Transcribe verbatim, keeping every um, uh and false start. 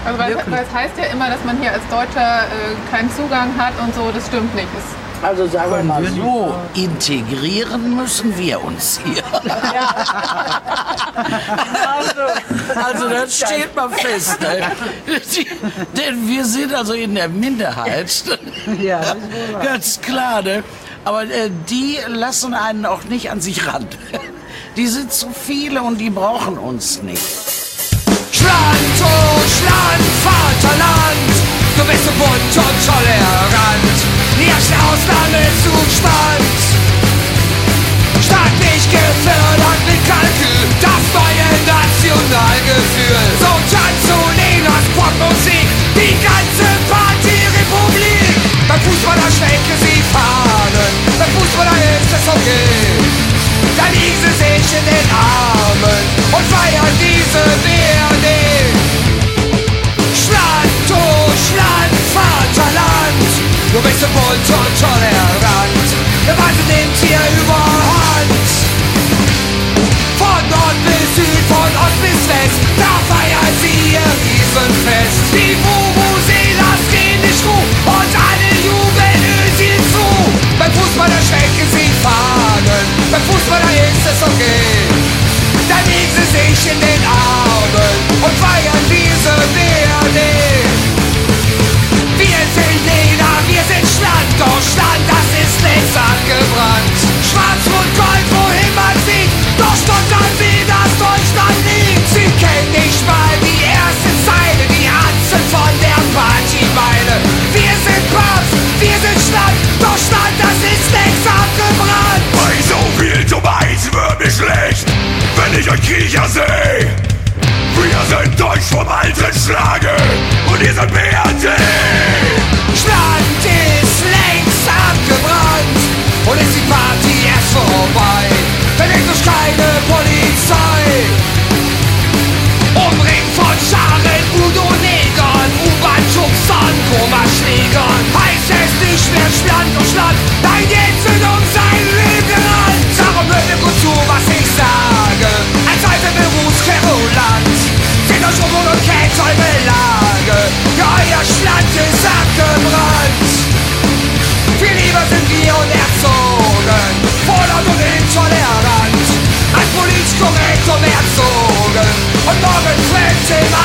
Also weil, weil es heißt ja immer, dass man hier als Deutscher äh, keinen Zugang hat und so, das stimmt nicht. Das Also sagen wir mal so, Integrieren müssen wir uns hier. Also das steht mal fest. Ne? Denn wir sind also in der Minderheit. ja, das ist wohl wahr. Ganz klar, ne? Aber äh, die lassen einen auch nicht an sich ran. Die sind zu viele und die brauchen uns nicht. Land, Land, Vaterland, du bist so bunt und tolerant, nie hast du Ausnahmezustand. Staatlich gefördert mit Kalkül, das neue Nationalgefühl. So Tanzolinas Popmusik, die ganze Partyrepublik. Beim Fußballer schwenken sie Fahnen, beim Fußballer ist es okay. Da liegen sie sich in den Armen und feiern diese W R D. Schland, oh Schland, Vaterland, du bist so bunt und tolerant, der Wahnsinn nimmt hier überhand. Von Nord bis Süd, von Ost bis West, da feiern sie ihr Riesenfest. Die Vuvuzelas gehen nicht ruh und alle jubeln Özil zu. Beim Fußballer schwenken sie Fahnen, beim Fußballer ist es okay. Da liegen sie sich in den Armen und feiern diese W R D. Wir sind Lena, wir sind Schland, doch Schland, das ist längst abgebrannt. Schwarz und Gold, wohin man sieht, doch stottern sie, dass Deutschland liegt. Sie kennen nicht mal die erste Zeile, die Atzen von der Partymeile. Wir sind Papst, wir sind Schland, doch Schland, das ist längst abgebrannt. Bei so viel Dummheit wird mir schlecht, wenn ich euch Kriecher seh. Wir sind Deutsch vom alten Schlage und ihr seid B R D. Schland ist längst abgebrannt und ist die Party erst vorbei, verlegt durch keine Polizei. Umringt von Scharen, Udo-Negern, U-Bahn-Schubsern, Koma-Schlägern, heißt es nicht mehr Schland und Schland, nein, jetzt sind um sein Leben gerannt. Darum hört mir gut zu, was ich sage, als alte Berufsquerulant. Seht euch um und kennt eure Lage, ja, euer Schland ist abgebrannt. Viel lieber sind wir unerzogen, vorlaut und intolerant, als politisch korrekt und erzogen. Und morgen fällt im